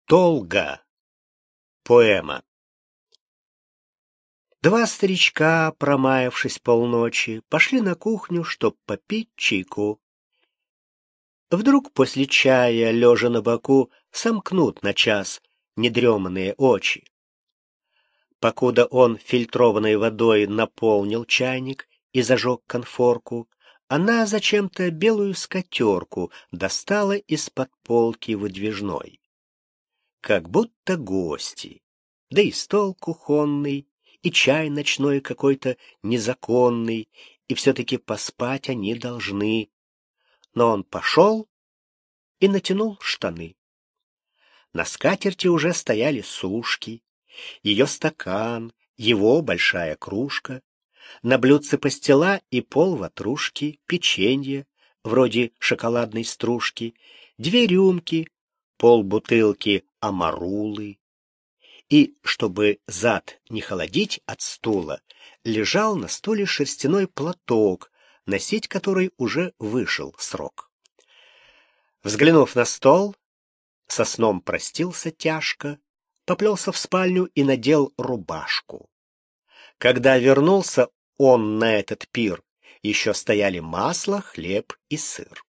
Толга. Поэма. Два старичка, промаявшись полночи, пошли на кухню, чтоб попить чайку. Вдруг после чая, лежа на боку, сомкнут на час недреманные очи. Покуда он фильтрованной водой наполнил чайник и зажег конфорку, она зачем-то белую скатерку достала из-под полки выдвижной. Как будто гости, да и стол кухонный, и чай ночной какой-то незаконный, и все-таки поспать они должны. Но он пошел и натянул штаны. На скатерти уже стояли сушки, ее стакан, его большая кружка, на блюдце пастила и полватрушки, печенье, вроде шоколадной стружки, 2 рюмки, полбутылки амарулы. И, чтобы зад не холодить от стула, лежал на стуле шерстяной платок, носить который уже вышел срок. Взглянув на стол, со сном простился тяжко, поплелся в спальню и надел рубашку. Когда вернулся он на этот пир, еще стояли масло, хлеб и сыр.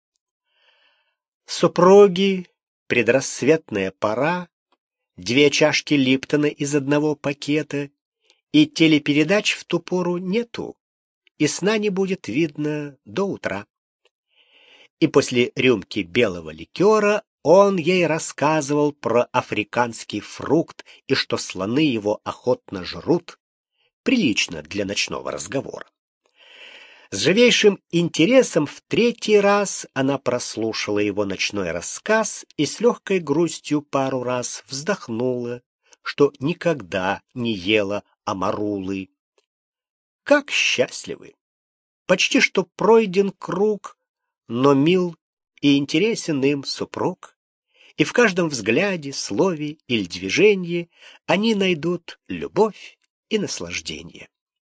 Супруги, предрассветная пора, 2 чашки Липтона из одного пакета, и телепередач в ту пору нету, и сна не будет видно до утра. И после рюмки белого ликера он ей рассказывал про африканский фрукт и что слоны его охотно жрут, прилично для ночного разговора. С живейшим интересом в 3-й раз она прослушала его ночной рассказ и с легкой грустью пару раз вздохнула, что никогда не ела амарулы. Как счастливы! Почти что пройден круг, но мил и интересен им супруг, и в каждом взгляде, слове или движении они найдут любовь и наслаждение.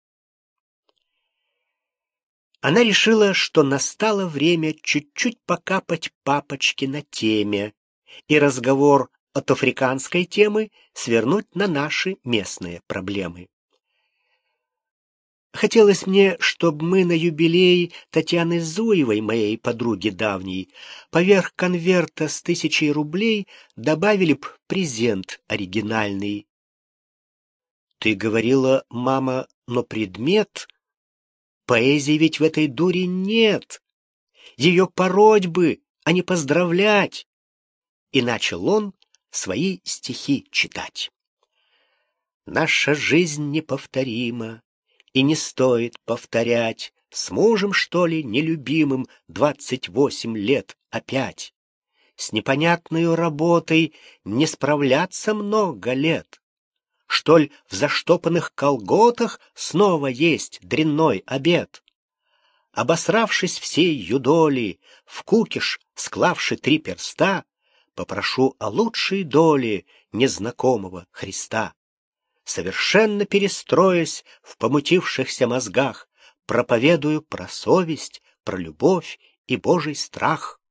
Она решила, что настало время чуть-чуть покапать папочке на теме и разговор от африканской темы свернуть на наши местные проблемы. Хотелось мне, чтобы мы на юбилей Татьяны Зуевой, моей подруги давней, поверх конверта с 1000 рублей добавили б презент оригинальный. Ты говорила, мама, но предмет... Поэзии ведь в этой дуре нет. Ее пороть бы, а не поздравлять. И начал он свои стихи читать. Наша жизнь неповторима, и не стоит повторять. С мужем, что ли, нелюбимым 28 лет опять. С непонятной работой не справляться много лет. Что ль в заштопанных колготах снова есть дрянной обед? Обосравшись всей юдоли, в кукиш склавши 3 перста, попрошу о лучшей доле незнакомого Христа. Совершенно перестроясь в помутившихся мозгах, проповедую про совесть, про любовь и Божий страх.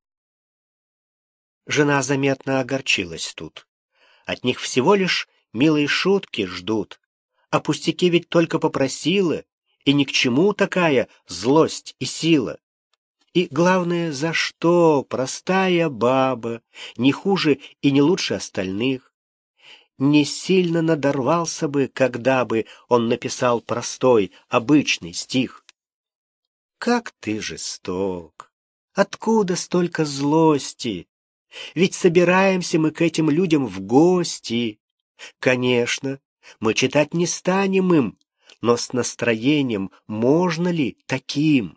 Жена заметно огорчилась тут. От них всего лишь милые шутки ждут, а пустяки ведь только попросила, и ни к чему такая злость и сила. И главное, за что простая баба, не хуже и не лучше остальных, не сильно надорвался бы, когда бы он написал простой, обычный стих. Как ты жесток! Откуда столько злости? Ведь собираемся мы к этим людям в гости. Конечно, мы читать не станем им, но с настроением можно ли таким?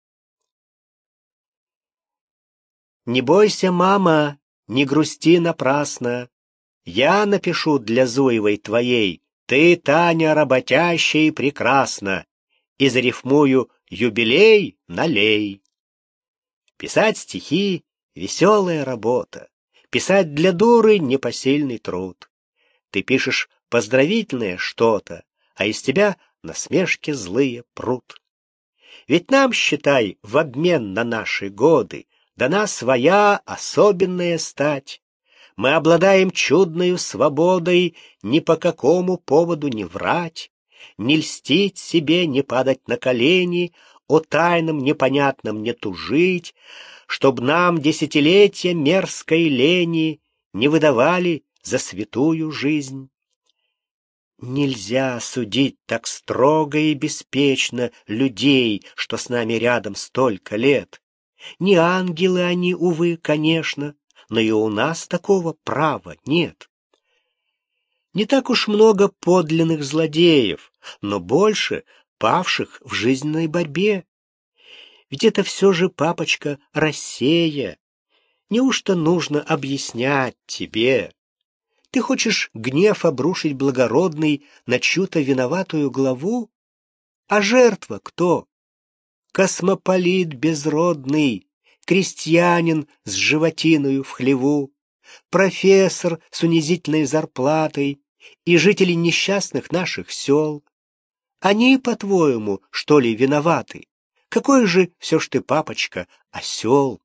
Не бойся, мама, не грусти напрасно. Я напишу для Зуевой твоей, ты, Таня, работящая и прекрасна, и зарифмую юбилей налей. Писать стихи — веселая работа, писать для дуры — непосильный труд. Ты пишешь поздравительное что-то, а из тебя насмешки злые прут. Ведь нам, считай, в обмен на наши годы дана своя особенная стать. Мы обладаем чудною свободой ни по какому поводу не врать, не льстить себе, не падать на колени, о тайном непонятном не тужить, чтоб нам десятилетия мерзкой лени не выдавали за святую жизнь. Нельзя судить так строго и беспечно людей, что с нами рядом столько лет. Не ангелы они, увы, конечно, но и у нас такого права нет. Не так уж много подлинных злодеев, но больше павших в жизненной борьбе. Ведь это все же, папочка, Россия. Неужто нужно объяснять тебе? Ты хочешь гнев обрушить благородный на чью-то виноватую главу? А жертва кто? Космополит безродный, крестьянин с животиною в хлеву, профессор с унизительной зарплатой и жители несчастных наших сел. Они, по-твоему, что ли, виноваты? Какой же все ж ты, папочка, осел?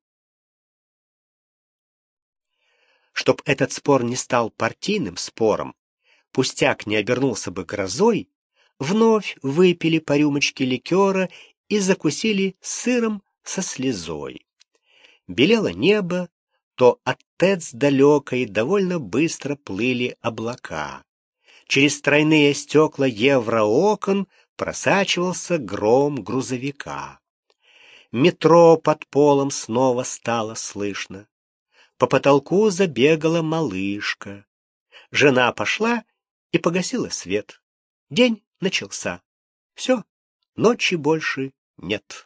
Чтоб этот спор не стал партийным спором, пустяк не обернулся бы грозой, вновь выпили по рюмочке ликера и закусили сыром со слезой. Белело небо, то от ТЭЦ далекой довольно быстро плыли облака. Через тройные стекла евроокон просачивался гром грузовика. Метро под полом снова стало слышно. По потолку забегала малышка. Жена пошла и погасила свет. День начался. Все, ночи больше нет.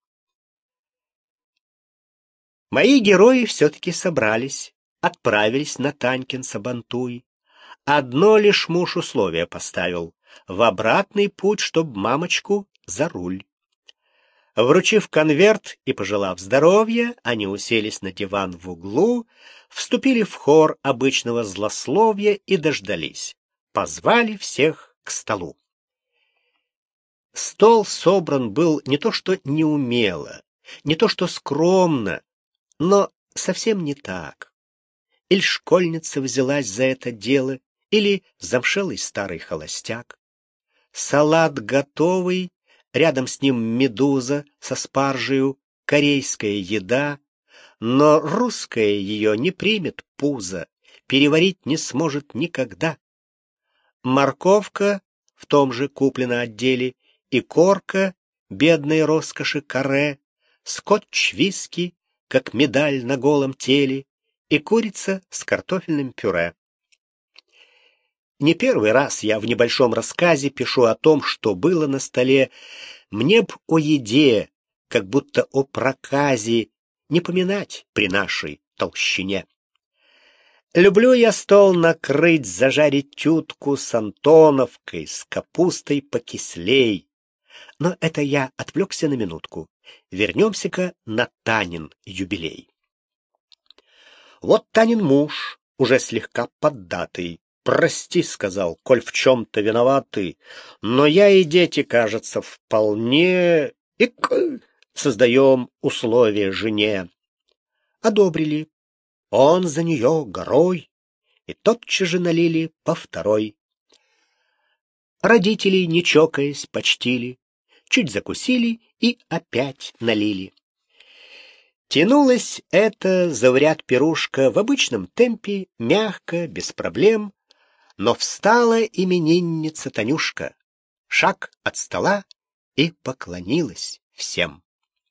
Мои герои все-таки собрались, отправились на Танькин Сабантуй. Одно лишь муж условие поставил — в обратный путь, чтоб мамочку за руль. Вручив конверт и пожелав здоровья, они уселись на диван в углу, вступили в хор обычного злословия и дождались. Позвали всех к столу. Стол собран был не то что неумело, не то что скромно, но совсем не так. Или школьница взялась за это дело, или замшелый старый холостяк. Салат готовый, рядом с ним медуза со спаржею, корейская еда, но русская ее не примет пузо, переварить не сможет никогда. Морковка в том же куплена отделе, и корка бедной роскоши каре, скотч-виски, как медаль на голом теле, и курица с картофельным пюре. Не первый раз я в небольшом рассказе пишу о том, что было на столе. Мне б о еде, как будто о проказе, не поминать при нашей толщине. Люблю я стол накрыть, зажарить тютку с антоновкой, с капустой покислей. Но это я отвлекся на минутку. Вернемся-ка на Танин юбилей. Вот Танин муж, уже слегка поддатый. «Прости», — сказал, — «коль в чем-то виноваты, но я и дети, кажется, вполне создаем условия жене». Одобрили. Он за нее горой, и тотчас же налили по второй. Родителей, не чокаясь, почтили, чуть закусили и опять налили. Тянулась эта зауряд-пирушка в обычном темпе, мягко, без проблем, но встала именинница Танюшка, шаг от стола и поклонилась всем.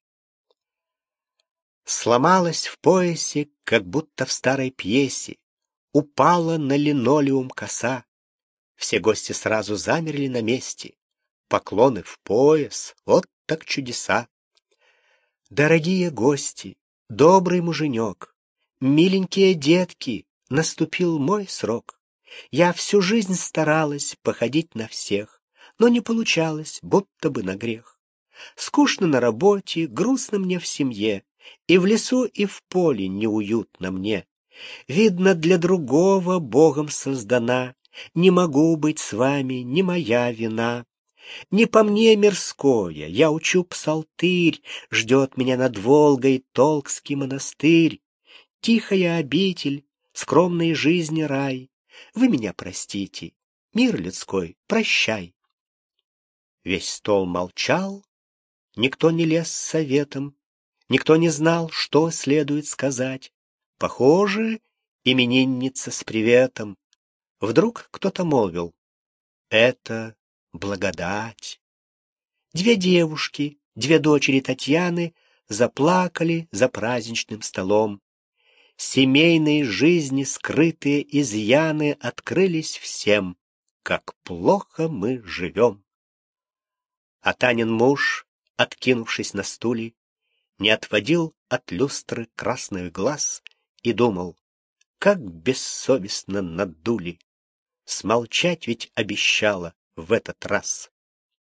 Сломалась в поясе, как будто в старой пьесе, упала на линолеум коса. Все гости сразу замерли на месте, поклоны в пояс, вот так чудеса. Дорогие гости, добрый муженек, миленькие детки, наступил мой срок. Я всю жизнь старалась походить на всех, но не получалось, будто бы на грех. Скучно на работе, грустно мне в семье, и в лесу, и в поле неуютно мне. Видно, для другого Богом создана, не могу быть с вами, не моя вина. Не по мне мирское, я учу псалтырь, ждет меня над Волгой Толкский монастырь. Тихая обитель, скромной жизни рай. Вы меня простите, мир людской, прощай. Весь стол молчал, никто не лез с советом, никто не знал, что следует сказать. Похоже, именинница с приветом. Вдруг кто-то молвил: это благодать. Две девушки, две дочери Татьяны, заплакали за праздничным столом. Семейной жизни скрытые изъяны открылись всем, как плохо мы живем. А Танин муж, откинувшись на стуле, не отводил от люстры красных глаз и думал: как бессовестно надули. Смолчать ведь обещала в этот раз.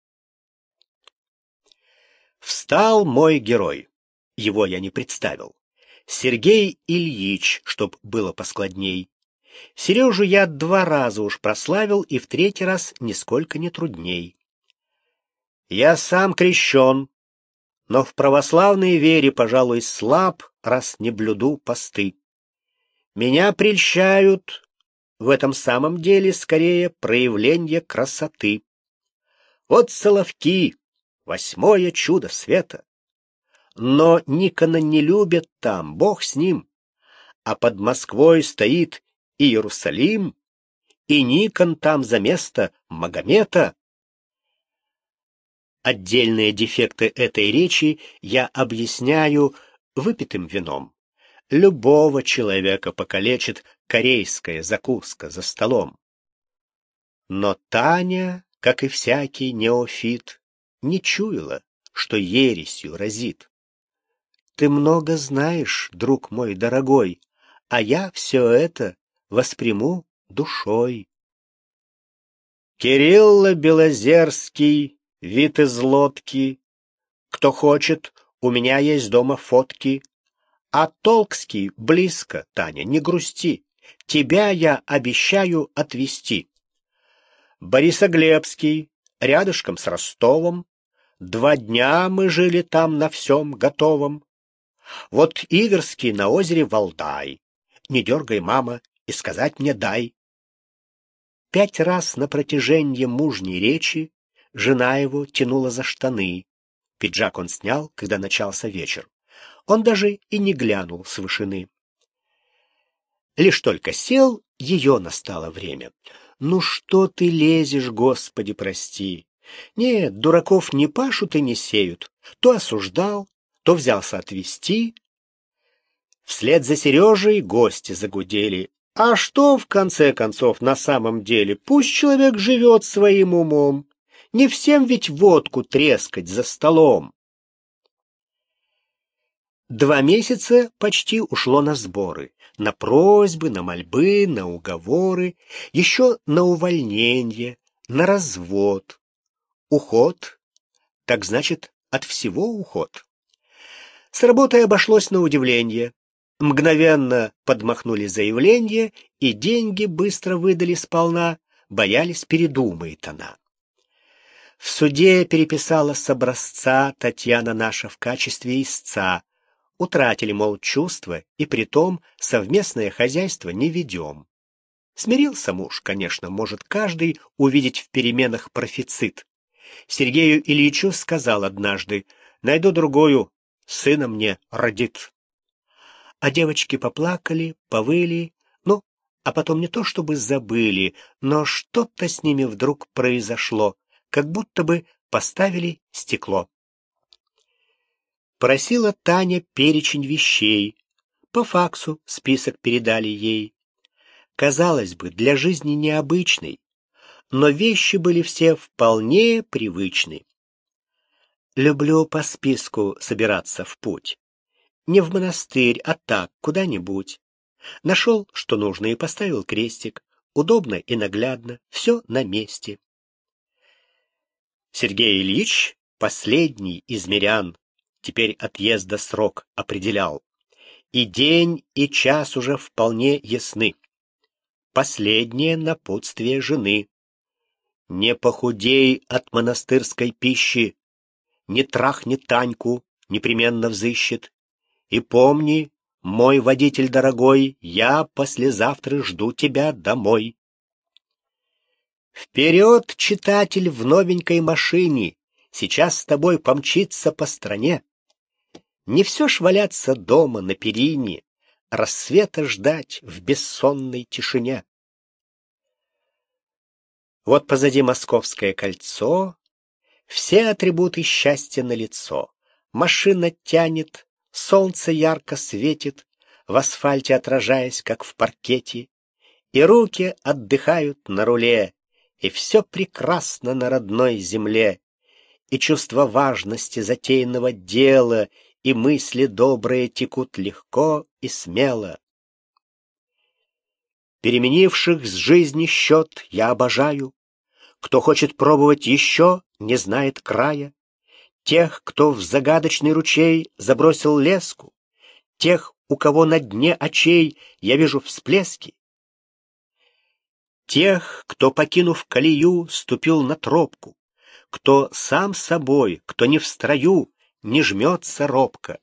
Встал мой герой. Его я не представил. Сергей Ильич, чтоб было поскладней. Сережу я 2 раза уж прославил, и в 3-й раз нисколько не трудней. Я сам крещен, но в православной вере, пожалуй, слаб, раз не блюду посты. Меня прельщают в этом самом деле скорее проявление красоты. Вот Соловки, 8-е чудо света. Но Никона не любят там, Бог с ним. А под Москвой стоит Иерусалим, и Никон там за место Магомета. Отдельные дефекты этой речи я объясняю выпитым вином. Любого человека покалечит корейская закуска за столом. Но Таня, как и всякий неофит, не чуяла, что ересью разит. Ты много знаешь, друг мой дорогой, а я все это восприму душой. Кирилла Белозерский, вид из лодки. Кто хочет, у меня есть дома фотки. А Толкский близко, Таня, не грусти. Тебя я обещаю отвезти. Борисоглебский, рядышком с Ростовом. 2 дня мы жили там на всем готовом. Вот Иверский на озере Валдай. Не дергай, мама, и сказать мне дай. 5 раз на протяжении мужней речи жена его тянула за штаны. Пиджак он снял, когда начался вечер. Он даже и не глянул с вышины. Лишь только сел, ее настало время. Ну что ты лезешь, Господи, прости. Нет, дураков не пашут и не сеют. То осуждал, то взялся отвести. Вслед за Сережей гости загудели. А что, в конце концов, на самом деле? Пусть человек живет своим умом. Не всем ведь водку трескать за столом. 2 месяца почти ушло на сборы, на просьбы, на мольбы, на уговоры, еще на увольнение, на развод. Уход, так значит, от всего уход. С работой обошлось на удивление. Мгновенно подмахнули заявление, и деньги быстро выдали сполна, боялись, передумает она. В суде переписала с образца Татьяна наша в качестве истца. Утратили, мол, чувства, и притом совместное хозяйство не ведем. Смирился муж, конечно, может каждый увидеть в переменах профицит. Сергею Ильичу сказал однажды: найду другую, сына мне родит. А девочки поплакали, повыли, ну, а потом не то чтобы забыли, но что-то с ними вдруг произошло, как будто бы поставили стекло. Просила Таня перечень вещей. По факсу список передали ей. Казалось бы, для жизни необычной, но вещи были все вполне привычны. Люблю по списку собираться в путь. Не в монастырь, а так, куда-нибудь. Нашел, что нужно, и поставил крестик. Удобно и наглядно, все на месте. Сергей Ильич, последний из мирян, теперь отъезда срок определял. И день, и час уже вполне ясны. Последнее напутствие жены. Не похудей от монастырской пищи, не трахни Таньку, непременно взыщет. И помни, Мой водитель дорогой, я послезавтра жду тебя домой. Вперед, читатель, в новенькой машине, сейчас с тобой помчится по стране. Не все ж валяться дома на перине, рассвета ждать в бессонной тишине. Вот позади Московское кольцо, все атрибуты счастья налицо. Машина тянет, солнце ярко светит, в асфальте отражаясь, как в паркете, и руки отдыхают на руле, и все прекрасно на родной земле, и чувство важности затеянного дела, и мысли добрые текут легко и смело. Переменивших с жизни счет я обожаю. Кто хочет пробовать еще, не знает края. Тех, кто в загадочный ручей забросил леску, тех, у кого на дне очей я вижу всплески. Тех, кто, покинув колею, ступил на тропку, кто сам собой, кто не в строю, не жмется робко.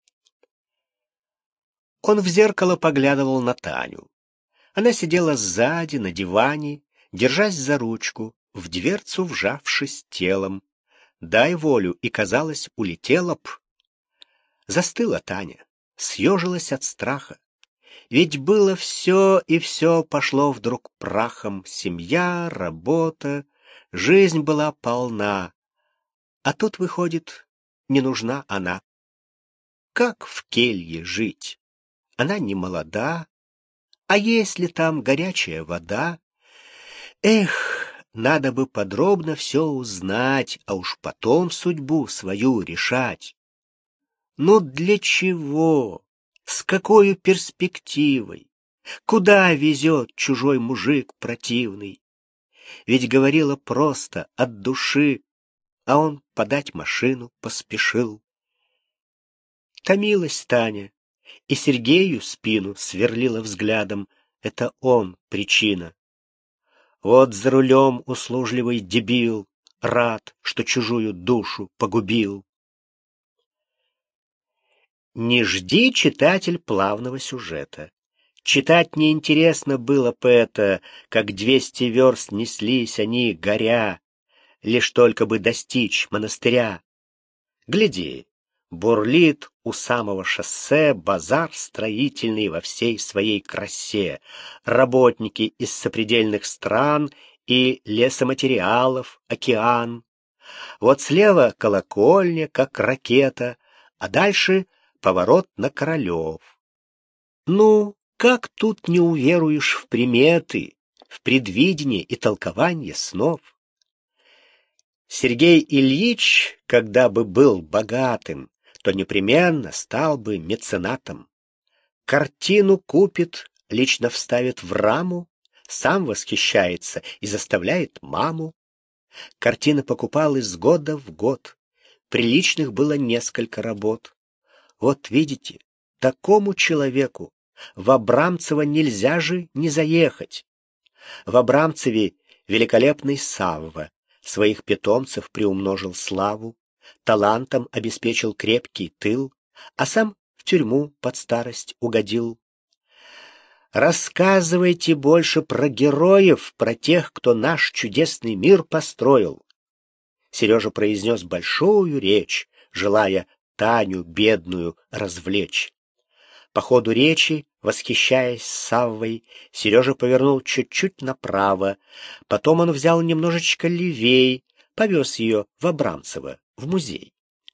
Он в зеркало поглядывал на Таню. Она сидела сзади на диване, держась за ручку, в дверцу вжавшись телом. Дай волю, и, казалось, улетела б. Застыла Таня, съежилась от страха. Ведь было все, и все пошло вдруг прахом. Семья, работа, жизнь была полна. А тут, выходит, не нужна она. Как в келье жить? Она не молода. А если там горячая вода? Эх, надо бы подробно все узнать, а уж потом судьбу свою решать. Но для чего? С какой перспективой? Куда везет чужой мужик противный? Ведь говорила просто, от души, а он подать машину поспешил. Томилась Таня, и Сергею спину сверлила взглядом. Это он причина. Вот за рулем услужливый дебил, рад, что чужую душу погубил. Не жди, читатель, плавного сюжета. Читать неинтересно было поэта, как 200 верст неслись они, горя, лишь только бы достичь монастыря. Гляди, бурлит у самого шоссе базар строительный во всей своей красе, работники из сопредельных стран и лесоматериалов, океан. Вот слева колокольня, как ракета, а дальше поворот на Королев. Ну, как тут не уверуешь в приметы, в предвидение и толкование снов? Сергей Ильич, когда бы был богатым, то непременно стал бы меценатом. Картину купит, лично вставит в раму, сам восхищается и заставляет маму. Картина покупал из года в год. Приличных было несколько работ. Вот видите, такому человеку в Абрамцево нельзя же не заехать. В Абрамцеве великолепный Савва своих питомцев приумножил славу, талантом обеспечил крепкий тыл, а сам в тюрьму под старость угодил. Рассказывайте больше про героев, про тех, кто наш чудесный мир построил. Сережа произнес большую речь, желая Таню бедную развлечь. По ходу речи, восхищаясь Саввой, Сережа повернул чуть-чуть направо, потом он взял немножечко левей, повез ее в Абрамцево, в музей.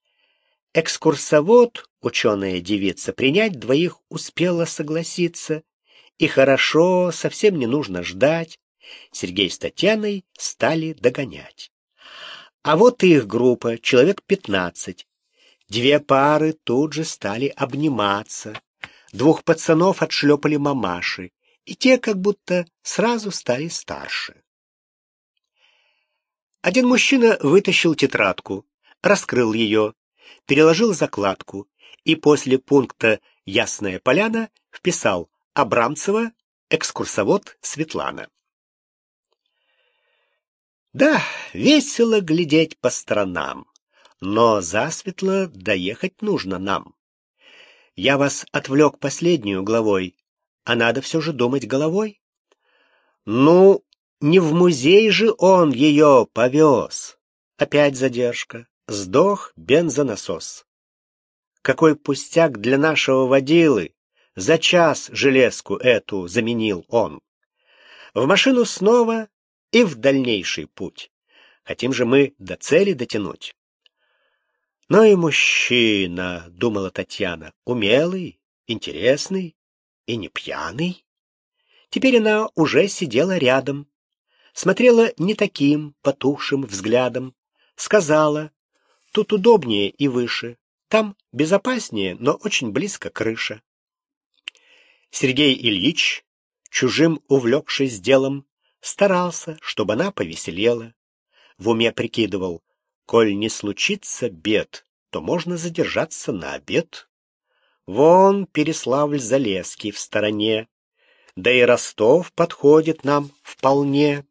Экскурсовод, ученая девица, принять двоих успела согласиться. И хорошо, совсем не нужно ждать. Сергей с Татьяной стали догонять. А вот и их группа, человек 15. Две пары тут же стали обниматься. Двух пацанов отшлепали мамаши, и те как будто сразу стали старше. Один мужчина вытащил тетрадку, раскрыл ее, переложил закладку и после пункта «Ясная поляна» вписал «Абрамцева, экскурсовод Светлана». Да, весело глядеть по сторонам, но засветло доехать нужно нам. Я вас отвлек последнюю главой, а надо все же думать головой. Ну, не в музей же он ее повез. Опять задержка. Сдох бензонасос. Какой пустяк для нашего водилы. За час железку эту заменил он. В машину снова и в дальнейший путь. Хотим же мы до цели дотянуть. Но и мужчина, думала Татьяна, умелый, интересный и не пьяный. Теперь она уже сидела рядом, смотрела не таким потухшим взглядом, сказала: тут удобнее и выше, там безопаснее, но очень близко крыша. Сергей Ильич, чужим увлекшись делом, старался, чтобы она повеселела. В уме прикидывал: коль не случится бед, то можно задержаться на обед. Вон Переславль-Залесский в стороне, да и Ростов подходит нам вполне.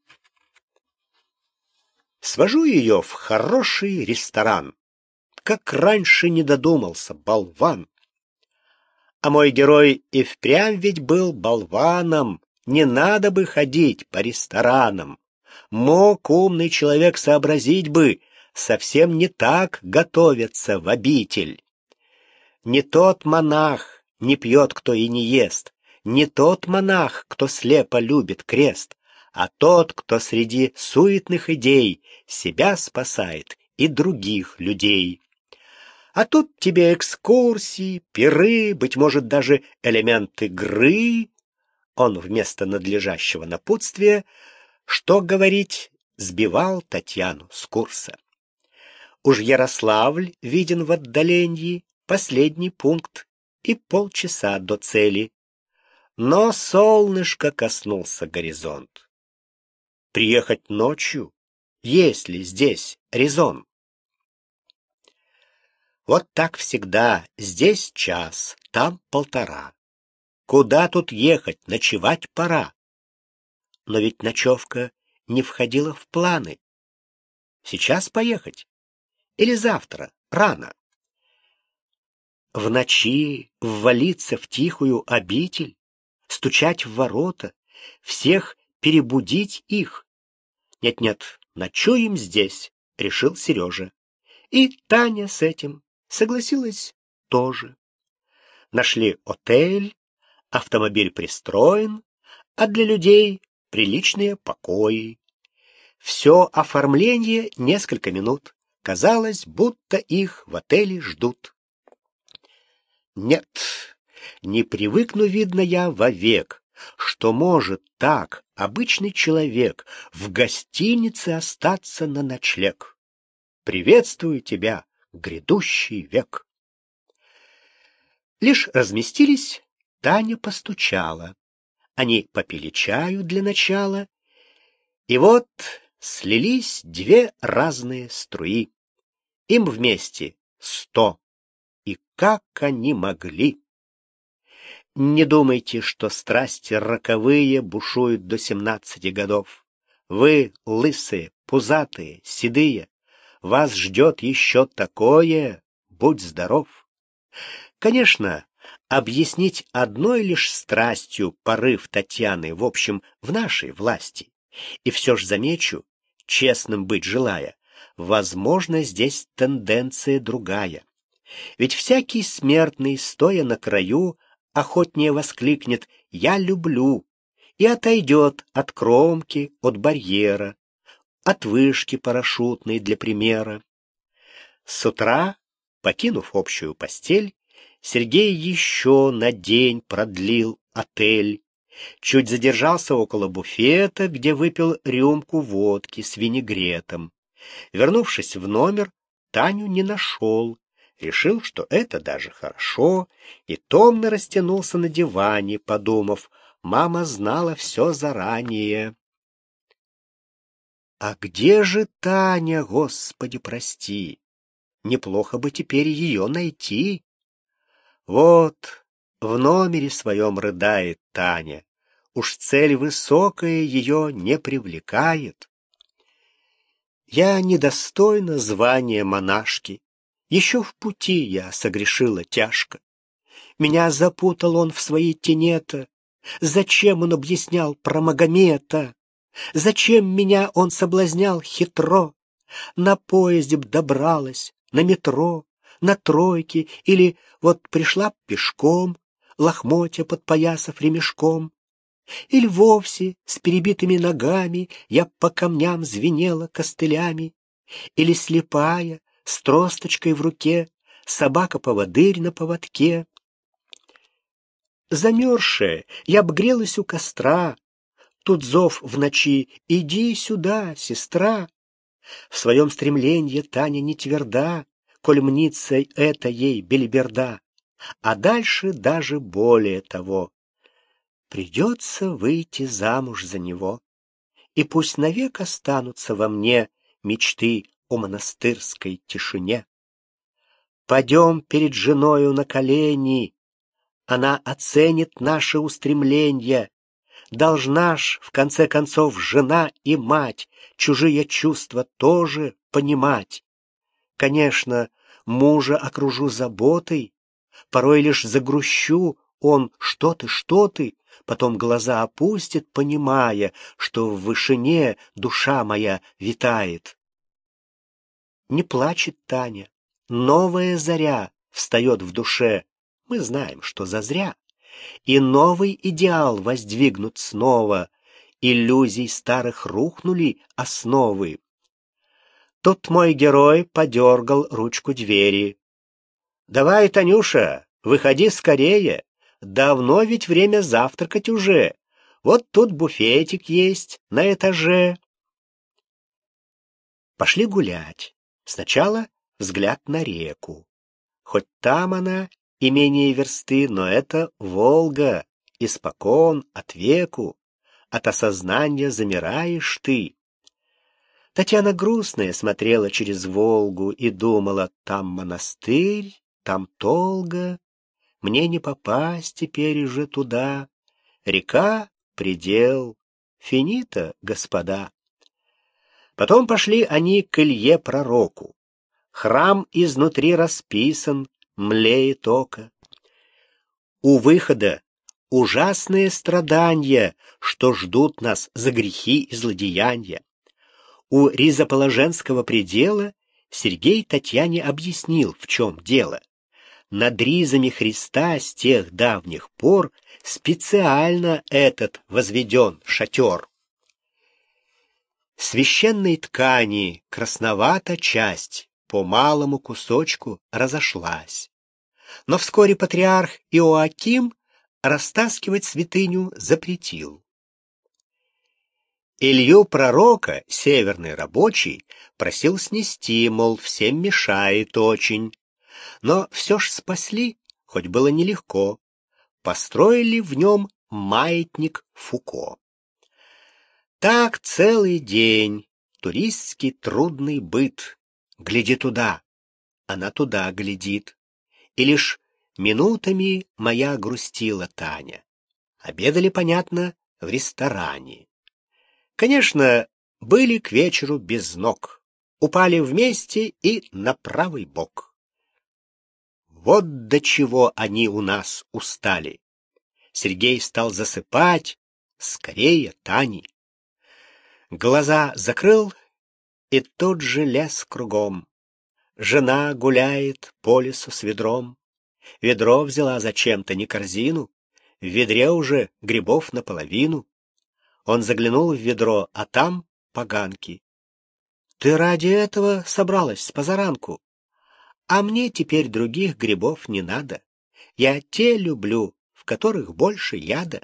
Свожу ее в хороший ресторан. Как раньше не додумался, болван. А мой герой и впрямь ведь был болваном. Не надо бы ходить по ресторанам. Мог умный человек сообразить бы, совсем не так готовятся в обитель. Не тот монах не пьет, кто и не ест, не тот монах, кто слепо любит крест, а тот, кто среди суетных идей себя спасает и других людей. А тут тебе экскурсии, пиры, быть может, даже элемент игры. Он вместо надлежащего напутствия, что говорить, сбивал Татьяну с курса. Уж Ярославль виден в отдалении, последний пункт, и полчаса до цели. Но солнышко коснулся горизонт. Приехать ночью? Есть ли здесь резон? Вот так всегда. Здесь час, там полтора. Куда тут ехать? Ночевать пора. Но ведь ночевка не входила в планы. Сейчас поехать? Или завтра, рано? В ночи ввалиться в тихую обитель, стучать в ворота, всех перебудить их? Нет-нет, ночуем здесь, решил Сережа. И Таня с этим согласилась тоже. Нашли отель, автомобиль пристроен, а для людей приличные покои. Все оформление несколько минут. Казалось, будто их в отеле ждут. Нет, не привыкну, видно, я вовек, что может так обычный человек в гостинице остаться на ночлег. Приветствую тебя, грядущий век. Лишь разместились, Таня постучала. Они попили чаю для начала, и вот слились две разные струи. Им вместе 100. И как они могли? Не думайте, что страсти роковые бушуют до 17 годов. Вы, лысые, пузатые, седые, вас ждет еще такое, будь здоров. Конечно, объяснить одной лишь страстью порыв Татьяны, в общем, в нашей власти. И все ж замечу, честным быть желая, возможно, здесь тенденция другая. Ведь всякий смертный, стоя на краю, охотнее воскликнет «Я люблю» и отойдет от кромки, от барьера, от вышки парашютной для примера. С утра, покинув общую постель, Сергей еще на день продлил отель. Чуть задержался около буфета, где выпил рюмку водки с винегретом. Вернувшись в номер, Таню не нашел. Решил, что это даже хорошо, и томно растянулся на диване, подумав, мама знала все заранее. А где же Таня, Господи, прости? Неплохо бы теперь ее найти. Вот, в номере своем рыдает Таня. Уж цель высокая ее не привлекает. Я недостойна звания монашки. Еще в пути я согрешила тяжко. Меня запутал он в свои тенета. Зачем он объяснял про Магомета? Зачем меня он соблазнял хитро? На поезде б добралась, на метро, на тройке, или вот пришла б пешком, лохмотья подпоясав ремешком. Или вовсе с перебитыми ногами я по камням звенела костылями. Или слепая, с тросточкой в руке, собака-поводырь на поводке. Замерзшая, я б грелась у костра. Тут зов в ночи: «Иди сюда, сестра!» В своем стремленье Таня не тверда, коль мнится это ей белиберда. А дальше даже более того. Придется выйти замуж за него, и пусть навек останутся во мне мечты о монастырской тишине. Пойдем перед женою на колени, она оценит наши устремления. Должна ж, в конце концов, жена и мать чужие чувства тоже понимать. Конечно, мужа окружу заботой, порой лишь загрущу, он: что ты, потом глаза опустит, понимая, что в вышине душа моя витает. Не плачет Таня, новая заря встает в душе, мы знаем, что зазря. И новый идеал воздвигнут снова, иллюзий старых рухнули основы. Тут мой герой подергал ручку двери. «Давай, Танюша, выходи скорее, давно ведь время завтракать уже. Вот тут буфетик есть на этаже». Пошли гулять. Сначала взгляд на реку. Хоть там она и менее версты, но это Волга, испокон, от веку. От осознания замираешь ты. Татьяна грустная смотрела через Волгу и думала: там монастырь, там Толга, мне не попасть теперь уже туда. Река — предел, финита, господа. Потом пошли они к Илье Пророку. Храм изнутри расписан, млеет око. У выхода ужасные страдания, что ждут нас за грехи и злодеяния. У Ризоположенского предела Сергей Татьяне объяснил, в чем дело. Над ризами Христа с тех давних пор специально этот возведен шатер. Священной ткани красновата часть по малому кусочку разошлась. Но вскоре патриарх Иоаким растаскивать святыню запретил. Илью Пророка, северный рабочий, просил снести, мол, всем мешает очень. Но все ж спасли, хоть было нелегко. Построили в нем маятник Фуко. Так целый день, туристский трудный быт. Гляди туда, она туда глядит. И лишь минутами моя грустила Таня. Обедали, понятно, в ресторане. Конечно, были к вечеру без ног. Упали вместе и на правый бок. Вот до чего они у нас устали. Сергей стал засыпать. Скорее, Тани. Глаза закрыл, и тут же лес кругом. Жена гуляет по лесу с ведром. Ведро взяла зачем-то, не корзину. В ведре уже грибов наполовину. Он заглянул в ведро, а там поганки. Ты ради этого собралась с позаранку? А мне теперь других грибов не надо. Я те люблю, в которых больше яда.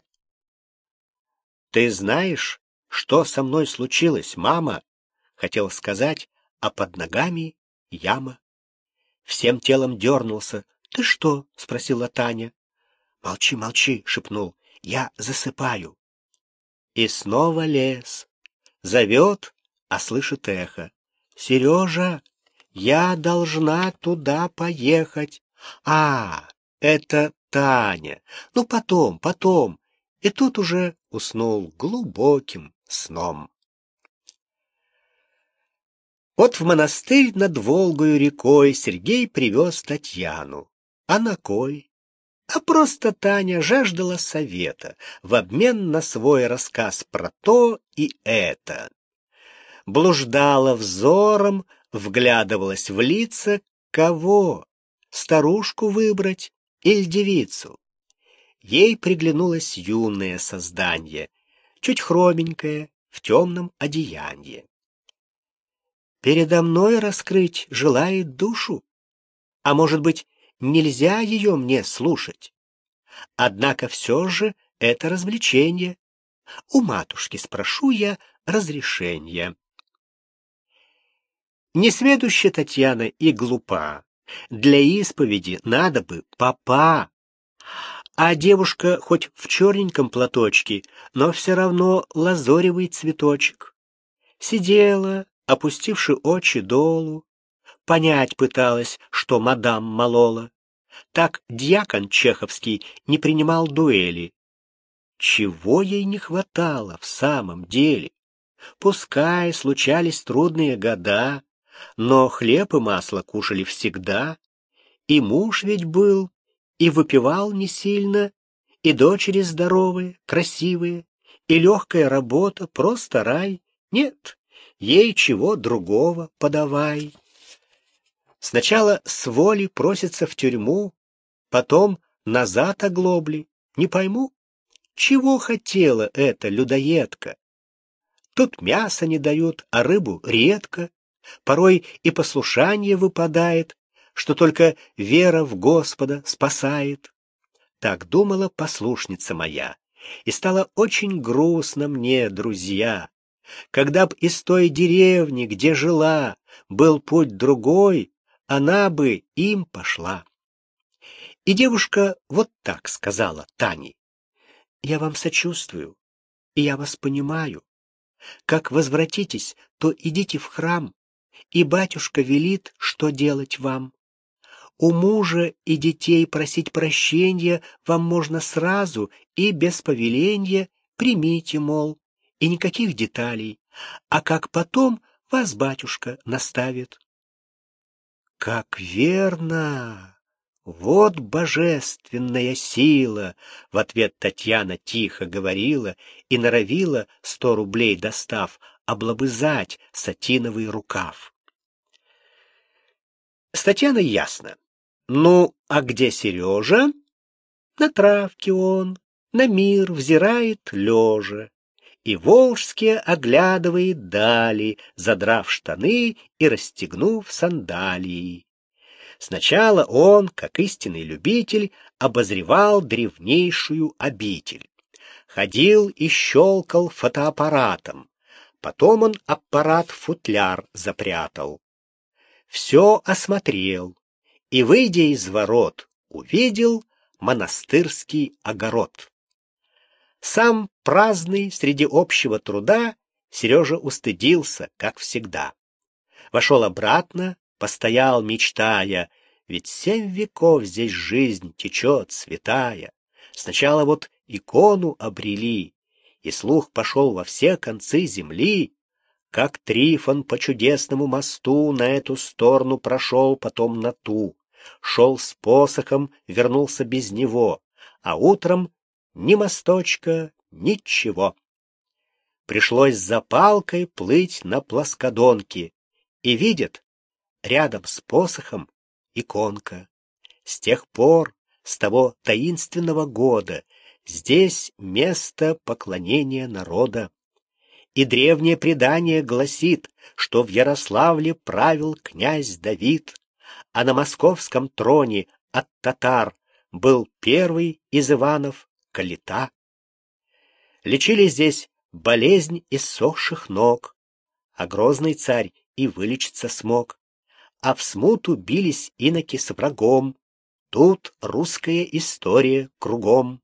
Ты знаешь, что со мной случилось, мама? Хотел сказать, а под ногами яма. Всем телом дернулся. Ты что? Спросила Таня. Молчи, молчи, шепнул. Я засыпаю. И снова лес. Зовет, а слышит эхо. Сережа, я должна туда поехать. А, это Таня. Ну, потом. И тут уже уснул глубоким сном. Вот в монастырь над Волгою рекой Сергей привез Татьяну. А на кой? а просто Таня жаждала совета в обмен на свой рассказ про то и это. Блуждала взором, вглядывалась в лица, кого? Старушку выбрать или девицу? Ей приглянулось юное создание, чуть хроменькое, в темном одеянии. Передо мной раскрыть желает душу, а может быть, нельзя ее мне слушать. Однако все же это развлечение. У матушки спрошу я разрешения. Несведущая Татьяна и глупа. Для исповеди надо бы попа. А девушка хоть в черненьком платочке, но все равно лазоревый цветочек. Сидела, опустивши очи долу, понять пыталась, что мадам молола. Так дьякон чеховский не принимал дуэли. Чего ей не хватало в самом деле? Пускай случались трудные года, но хлеб и масло кушали всегда, и муж ведь был, и выпивал не сильно, и дочери здоровые, красивые, и легкая работа, просто рай. Нет, ей чего другого подавай. Сначала с воли просится в тюрьму, потом назад оглобли. Не пойму, чего хотела эта людоедка. Тут мясо не дают, а рыбу редко. Порой и послушание выпадает, что только вера в Господа спасает. Так думала послушница моя, и стало очень грустно мне, друзья. Когда б из той деревни, где жила, был путь другой, она бы им пошла. И девушка вот так сказала Тане: «Я вам сочувствую, и я вас понимаю. Как возвратитесь, то идите в храм, и батюшка велит, что делать вам. У мужа и детей просить прощения вам можно сразу и без повеления, примите, мол, и никаких деталей, а как потом вас батюшка наставит». Как верно! Вот божественная сила! В ответ Татьяна тихо говорила и норовила, 100 рублей достав, облобызать сатиновый рукав. С Татьяной ясно. Ну, а где Сережа? На травке он, на мир взирает лежа, и волжские оглядывает дали, задрав штаны и расстегнув сандалии. Сначала он, как истинный любитель, обозревал древнейшую обитель. Ходил и щелкал фотоаппаратом. Потом он аппарат в футляр запрятал. Все осмотрел и, выйдя из ворот, увидел монастырский огород. Сам праздный среди общего труда Сережа устыдился, как всегда. Вошел обратно, постоял, мечтая, ведь 7 веков здесь жизнь течет святая. Сначала вот икону обрели, и слух пошел во все концы земли, как Трифон по чудесному мосту на эту сторону прошел, потом на ту. Шел с посохом, вернулся без него, а утром ни мосточка, ничего. Пришлось за палкой плыть на плоскодонке, и видят, рядом с посохом иконка. С тех пор, с того таинственного года, здесь место поклонения народа. И древнее предание гласит, что в Ярославле правил князь Давид, а на московском троне от татар был первый из Иванов Калита. Лечили здесь болезнь иссохших ног, а грозный царь и вылечиться смог. А в смуту бились иноки с врагом. Тут русская история кругом.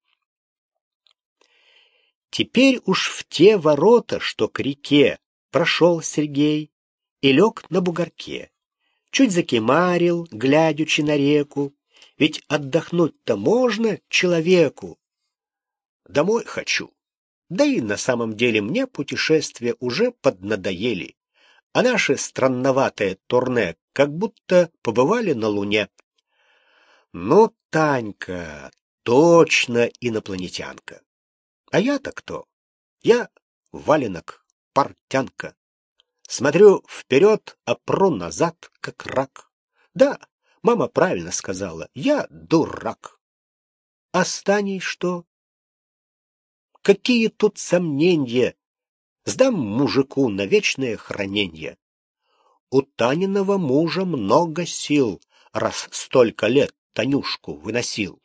Теперь уж в те ворота, что к реке, прошел Сергей и лег на бугорке. Чуть закимарил, глядячи на реку, ведь отдохнуть-то можно человеку. Домой хочу. Да и на самом деле мне путешествия уже поднадоели, а наше странноватое турне как будто побывали на Луне. Ну, Танька, точно инопланетянка. А я-то кто? Я валенок, портянка. Смотрю вперед, а пру назад, как рак. Да, мама правильно сказала, я дурак. А с Таней что? Какие тут сомнения? Сдам мужику на вечное храненье. У Таниного мужа много сил, раз столько лет Танюшку выносил.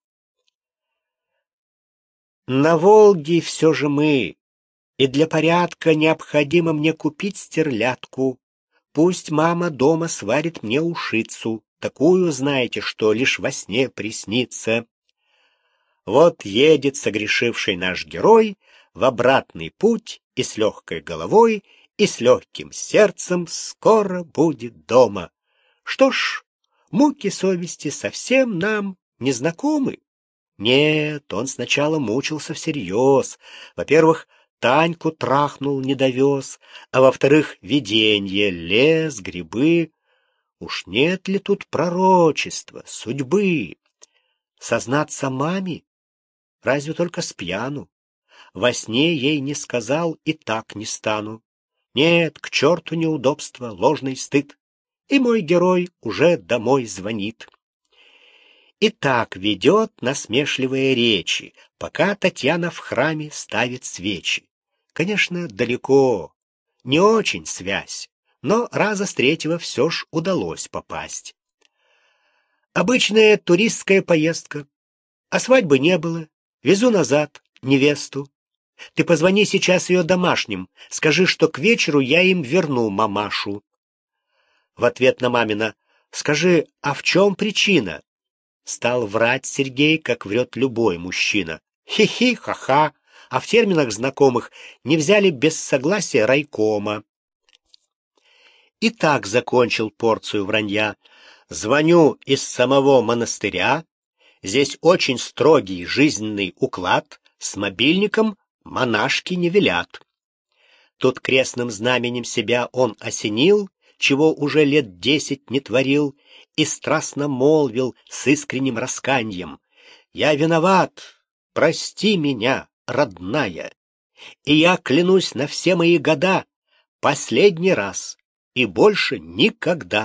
На Волге все же мы, и для порядка необходимо мне купить стерлядку. Пусть мама дома сварит мне ушицу, такую, знаете, что лишь во сне приснится. Вот едет согрешивший наш герой в обратный путь и с легкой головой, и с легким сердцем скоро будет дома. Что ж, муки совести совсем нам не знакомы. Нет, он сначала мучился всерьез. Во-первых, Таньку трахнул, не довез, а во-вторых, виденье, лес, грибы. Уж нет ли тут пророчества, судьбы? Сознаться маме? Разве только спьяну. Во сне ей не сказал, и так не стану. Нет, к черту неудобства, ложный стыд. И мой герой уже домой звонит. И так ведет насмешливые речи, пока Татьяна в храме ставит свечи. Конечно, далеко, не очень связь, но раза с третьего все ж удалось попасть. Обычная туристская поездка, а свадьбы не было. Везу назад невесту. Ты позвони сейчас ее домашним, скажи, что к вечеру я им верну мамашу. В ответ на мамина: скажи, а в чем причина? Стал врать Сергей, как врет любой мужчина. Хи-хи, ха-ха, а в терминах знакомых не взяли без согласия райкома. И так закончил порцию вранья. Звоню из самого монастыря. Здесь очень строгий жизненный уклад, с мобильником монашки не велят. Тут крестным знаменем себя он осенил, чего уже лет 10 не творил, и страстно молвил с искренним расканьем: «Я виноват, прости меня, родная, и я клянусь на все мои года, последний раз и больше никогда».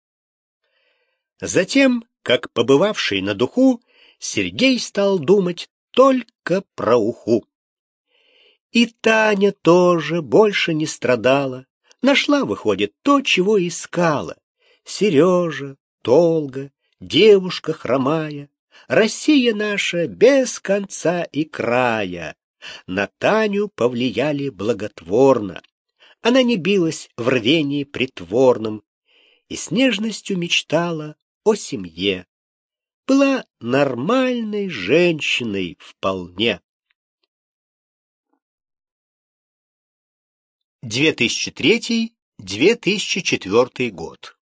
Затем, как побывавший на духу, Сергей стал думать только про уху. И Таня тоже больше не страдала. Нашла, выходит, то, чего искала. Сережа, Толга, девушка хромая. Россия наша без конца и края. На Таню повлияли благотворно. Она не билась в рвении притворном и с нежностью мечтала о семье. Была нормальной женщиной вполне. 2003-2004 год.